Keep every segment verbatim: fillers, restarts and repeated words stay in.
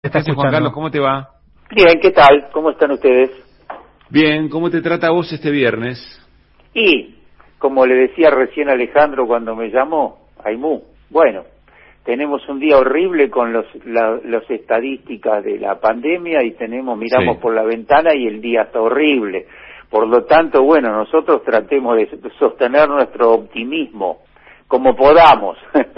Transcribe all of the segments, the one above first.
¿Qué tal, Juan Carlos? ¿Cómo te va? Bien, ¿qué tal? ¿Cómo están ustedes? Bien, ¿cómo te trata a vos este viernes? Y, como le decía recién Alejandro cuando me llamó, Aimú, bueno, tenemos un día horrible con los la, las estadísticas de la pandemia y tenemos miramos Sí. por la ventana y el día está horrible. Por lo tanto, bueno, nosotros tratemos de sostener nuestro optimismo como podamos.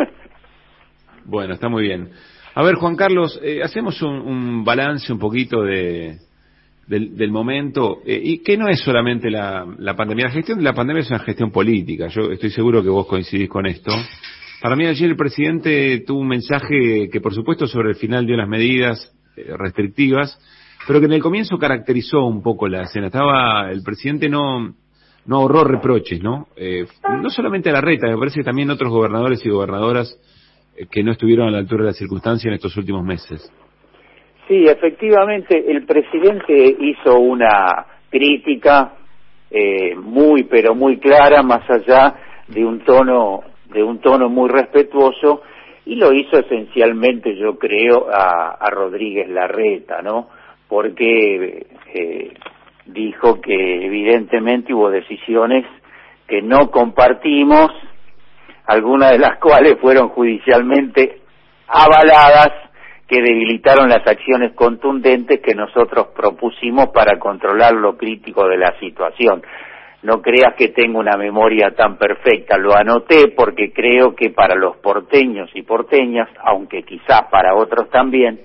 Bueno, está muy bien. A ver, Juan Carlos, eh, hacemos un, un balance un poquito de del, del momento, eh, y que no es solamente la, la pandemia. La gestión de la pandemia es una gestión política. Yo estoy seguro que vos coincidís con esto. Para mí ayer el presidente tuvo un mensaje que, por supuesto, sobre el final dio las medidas eh, restrictivas, pero que en el comienzo caracterizó un poco la escena. Estaba, el presidente no, no ahorró reproches, ¿no? Eh, no solamente a Larreta, me parece que también otros gobernadores y gobernadoras eh, que no estuvieron a la altura de la circunstancia en estos últimos meses. Sí, efectivamente, el presidente hizo una crítica eh, muy, pero muy clara, más allá de un tono, de un tono muy respetuoso, y lo hizo esencialmente, yo creo, a, a Rodríguez Larreta, ¿no? Porque eh, dijo que evidentemente hubo decisiones que no compartimos, algunas de las cuales fueron judicialmente avaladas, que debilitaron las acciones contundentes que nosotros propusimos para controlar lo crítico de la situación. No creas que tengo una memoria tan perfecta, lo anoté porque creo que para los porteños y porteñas, aunque quizás para otros también,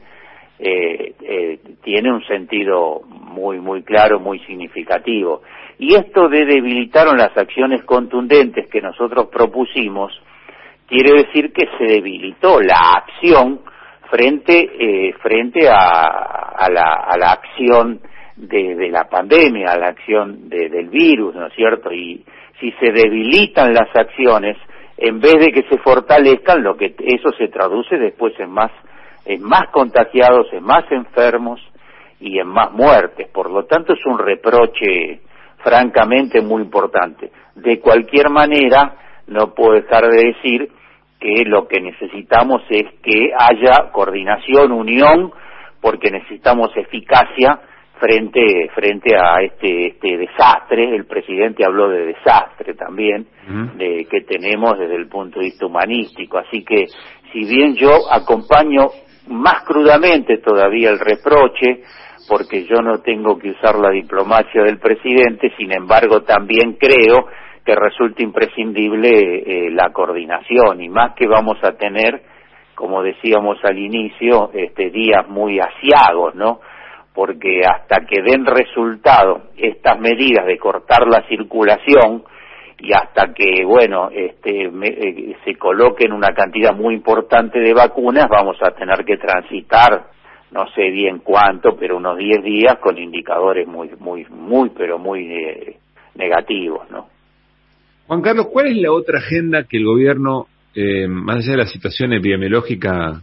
eh, eh, tiene un sentido muy, muy claro, muy significativo. Y esto de debilitaron las acciones contundentes que nosotros propusimos, quiere decir que se debilitó la acción frente eh, frente a, a la a la acción de, de la pandemia, a la acción de, del virus, ¿no es cierto? Y si se debilitan las acciones, en vez de que se fortalezcan, lo que eso se traduce después en más en más contagiados, en más enfermos y en más muertes. Por lo tanto, es un reproche francamente muy importante. De cualquier manera, no puedo dejar de decir que lo que necesitamos es que haya coordinación, unión, porque necesitamos eficacia frente frente a este este desastre. El presidente habló de desastre también, uh-huh. de que tenemos desde el punto de vista humanístico. Así que, si bien yo acompaño más crudamente todavía el reproche, porque yo no tengo que usar la diplomacia del presidente, sin embargo también creo que resulta imprescindible eh, la coordinación, y más que vamos a tener, como decíamos al inicio, este días muy aciagos, ¿no? Porque hasta que den resultado estas medidas de cortar la circulación y hasta que, bueno, este me, eh, se coloquen una cantidad muy importante de vacunas, vamos a tener que transitar, no sé bien cuánto, pero unos diez días con indicadores muy, muy, muy, pero muy eh, negativos, ¿no? Juan Carlos, ¿cuál es la otra agenda que el gobierno, eh, más allá de la situación epidemiológica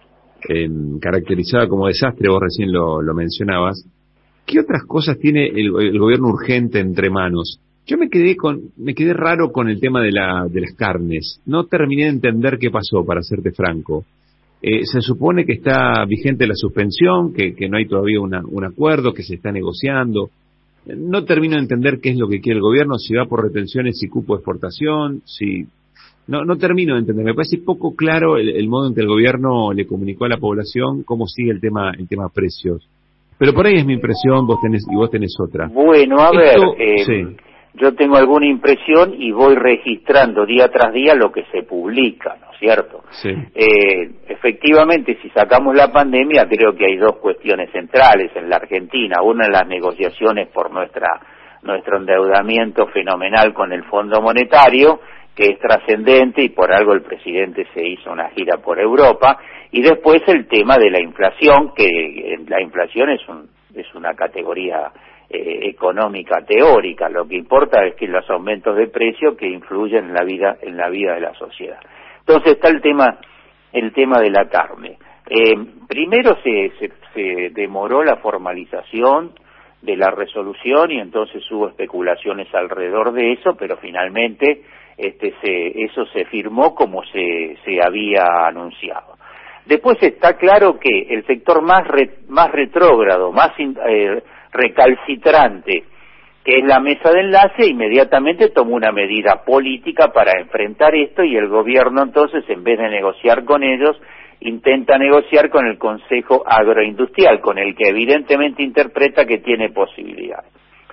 eh, caracterizada como desastre, vos recién lo, lo mencionabas, qué otras cosas tiene el, el gobierno urgente entre manos? Yo me quedé con, me quedé raro con el tema de la, de las carnes. No terminé de entender qué pasó, para serte franco. Eh, se supone que está vigente la suspensión, que, que no hay todavía una, un acuerdo, que se está negociando. No termino de entender qué es lo que quiere el gobierno, si va por retenciones y cupo de exportación, si... No no termino de entender, me parece poco claro el, el modo en que el gobierno le comunicó a la población cómo sigue el tema el tema precios. Pero por ahí es mi impresión, vos tenés y vos tenés otra. Bueno, a Esto, ver, eh, sí. yo tengo alguna impresión y voy registrando día tras día lo que se publica, ¿no es cierto? Sí. Eh, efectivamente, si sacamos la pandemia, creo que hay dos cuestiones centrales en la Argentina. Una es las negociaciones por nuestra nuestro endeudamiento fenomenal con el Fondo Monetario, que es trascendente, y por algo el presidente se hizo una gira por Europa. Y después el tema de la inflación, que la inflación es un es una categoría eh, económica teórica. Lo que importa es que los aumentos de precio que influyen en la vida en la vida de la sociedad. Entonces está el tema el tema de la carne. Eh, primero se, se se demoró la formalización de la resolución y entonces hubo especulaciones alrededor de eso, pero finalmente este se eso se firmó como se se había anunciado. Después está claro que el sector más re, más retrógrado, más eh, recalcitrante, que es la mesa de enlace, inmediatamente tomó una medida política para enfrentar esto, y el gobierno entonces, en vez de negociar con ellos, intenta negociar con el Consejo Agroindustrial, con el que evidentemente interpreta que tiene posibilidades.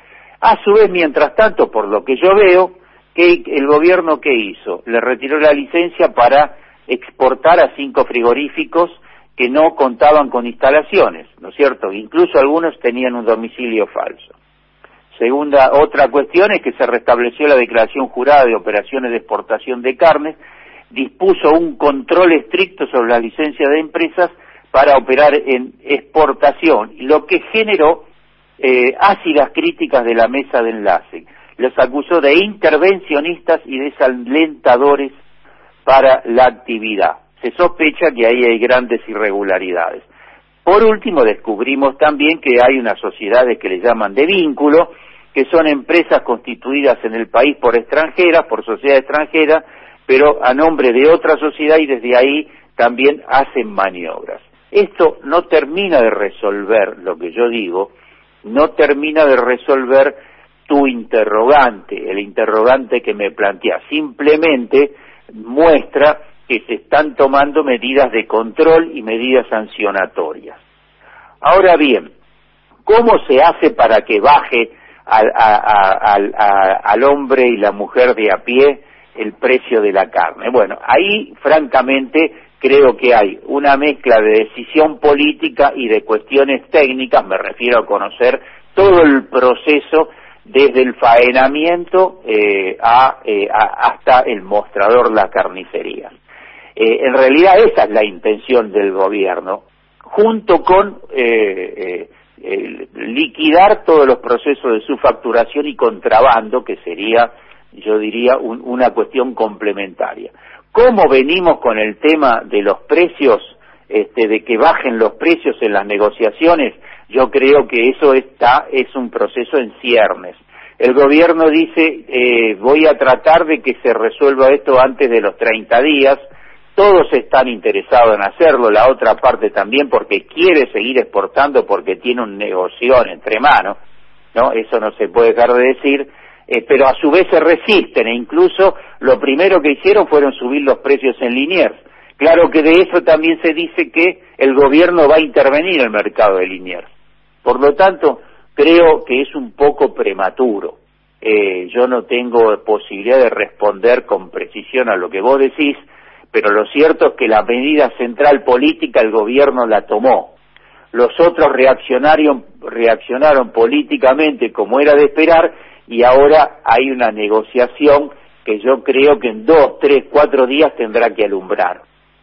A su vez, mientras tanto, por lo que yo veo, que el gobierno, ¿qué hizo? Le retiró la licencia para exportar a cinco frigoríficos que no contaban con instalaciones, ¿no es cierto? Incluso algunos tenían un domicilio falso. Segunda, otra cuestión es que se restableció la declaración jurada de operaciones de exportación de carnes, dispuso un control estricto sobre las licencias de empresas para operar en exportación, lo que generó eh, ácidas críticas de la mesa de enlace. Los acusó de intervencionistas y desalentadores para la actividad. Se sospecha que ahí hay grandes irregularidades. Por último, descubrimos también que hay unas sociedades que le llaman de vínculo, que son empresas constituidas en el país por extranjeras, por sociedad extranjera, pero a nombre de otra sociedad, y desde ahí también hacen maniobras. Esto no termina de resolver, lo que yo digo, no termina de resolver tu interrogante, el interrogante que me plantea, simplemente muestra que se están tomando medidas de control y medidas sancionatorias. Ahora bien, ¿cómo se hace para que baje al, a, a, al, a, al hombre y la mujer de a pie el precio de la carne? Bueno, ahí francamente creo que hay una mezcla de decisión política y de cuestiones técnicas, me refiero a conocer todo el proceso desde el faenamiento eh, a, eh, a, hasta el mostrador, la carnicería. Eh, en realidad esa es la intención del gobierno, junto con eh, eh, eh, liquidar todos los procesos de su facturación y contrabando, que sería, yo diría, un, una cuestión complementaria. ¿Cómo venimos con el tema de los precios, este, de que bajen los precios en las negociaciones? Yo creo que eso está, es un proceso en ciernes. El gobierno dice, eh, voy a tratar de que se resuelva esto antes de los treinta días, todos están interesados en hacerlo, la otra parte también porque quiere seguir exportando, porque tiene un negocio entre manos, ¿no? Eso no se puede dejar de decir, eh, pero a su vez se resisten, e incluso lo primero que hicieron fueron subir los precios en Liniers. Claro que de eso también se dice que el gobierno va a intervenir en el mercado de Liniers. Por lo tanto, creo que es un poco prematuro. Eh, yo no tengo posibilidad de responder con precisión a lo que vos decís, pero lo cierto es que la medida central política el gobierno la tomó. Los otros reaccionaron, reaccionaron políticamente como era de esperar, y ahora hay una negociación que yo creo que en dos, tres, cuatro días tendrá que alumbrar.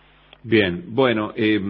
Bien, bueno, eh,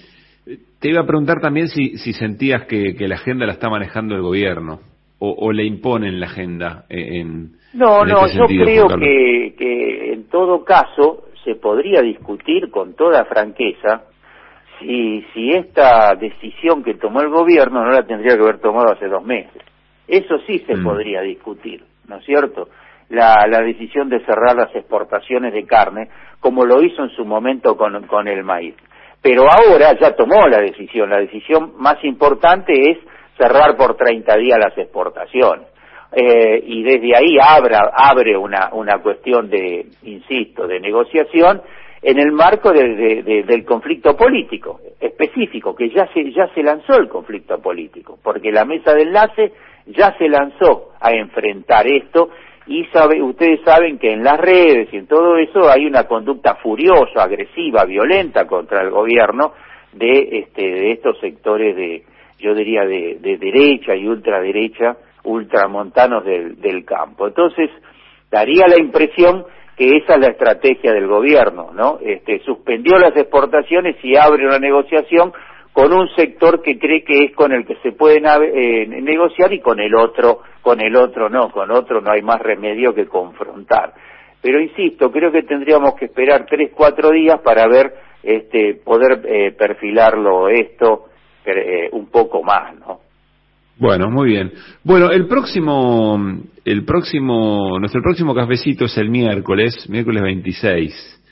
te iba a preguntar también si, si sentías que, que la agenda la está manejando el gobierno, o, o le imponen la agenda en... No, en no, este yo sentido, creo que, que en todo caso se podría discutir con toda franqueza si, si esta decisión que tomó el gobierno no la tendría que haber tomado hace dos meses. Eso sí se mm. podría discutir, ¿no es cierto? La, la decisión de cerrar las exportaciones de carne, como lo hizo en su momento con, con el maíz. Pero ahora ya tomó la decisión. La decisión más importante es cerrar por treinta días las exportaciones. Eh, y desde ahí abra, abre una, una cuestión de, insisto, de negociación en el marco de, de, de, del conflicto político específico, que ya se, ya se lanzó el conflicto político, porque la mesa de enlace ya se lanzó a enfrentar esto, y sabe, ustedes saben que en las redes y en todo eso hay una conducta furiosa, agresiva, violenta contra el gobierno de, este, de estos sectores de, yo diría, de, de derecha y ultraderecha, ultramontanos del, del campo. Entonces, daría la impresión que esa es la estrategia del gobierno, ¿no? Este, suspendió las exportaciones y abre una negociación con un sector que cree que es con el que se puede eh, negociar, y con el otro, con el otro no, con otro no hay más remedio que confrontar. Pero insisto, creo que tendríamos que esperar tres, cuatro días para ver, este, poder eh, perfilarlo esto eh, un poco más, ¿no? Bueno, muy bien. Bueno, el próximo, el próximo, nuestro próximo cafecito es el miércoles, miércoles veintiséis.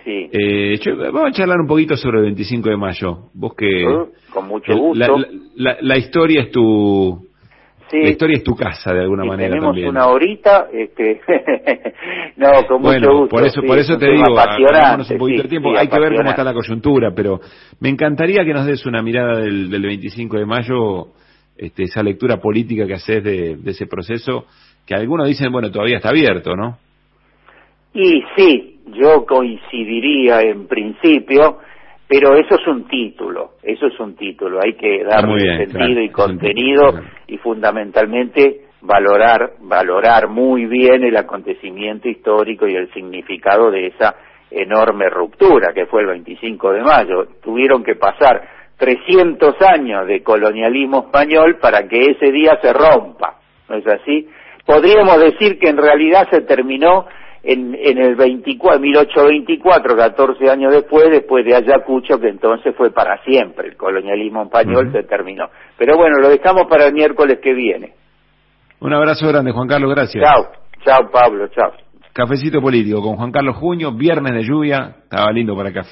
Sí. Eh, yo, vamos a charlar un poquito sobre el veinticinco de mayo. Vos que... Uh, con mucho el, gusto. La, la, la, la historia es tu... Sí. La historia es tu casa, de alguna Si manera tenemos también. una horita, este... no, con bueno, mucho gusto. por eso, sí, por eso te tema digo, hagámonos un poquito sí, de tiempo. sí, Hay que ver cómo está apasionante. la coyuntura, pero me encantaría que nos des una mirada del, del veinticinco de mayo, este, esa lectura política que haces de, de ese proceso, que algunos dicen, bueno, todavía está abierto, ¿no? Y sí, yo coincidiría en principio, pero eso es un título, eso es un título, hay que darle bien, sentido claro, y es un contenido título, claro. y fundamentalmente valorar, valorar muy bien el acontecimiento histórico y el significado de esa enorme ruptura que fue el veinticinco de mayo. Tuvieron que pasar trescientos años de colonialismo español para que ese día se rompa, ¿no es así? Podríamos decir que en realidad se terminó en, en el veinticuatro, mil ochocientos veinticuatro, catorce años después, después de Ayacucho, que entonces fue para siempre, el colonialismo español uh-huh. se terminó. Pero bueno, lo dejamos para el miércoles que viene. Un abrazo grande, Juan Carlos, gracias. Chao, chao Pablo, chao. Cafecito político con Juan Carlos Juño, viernes de lluvia, estaba lindo para café.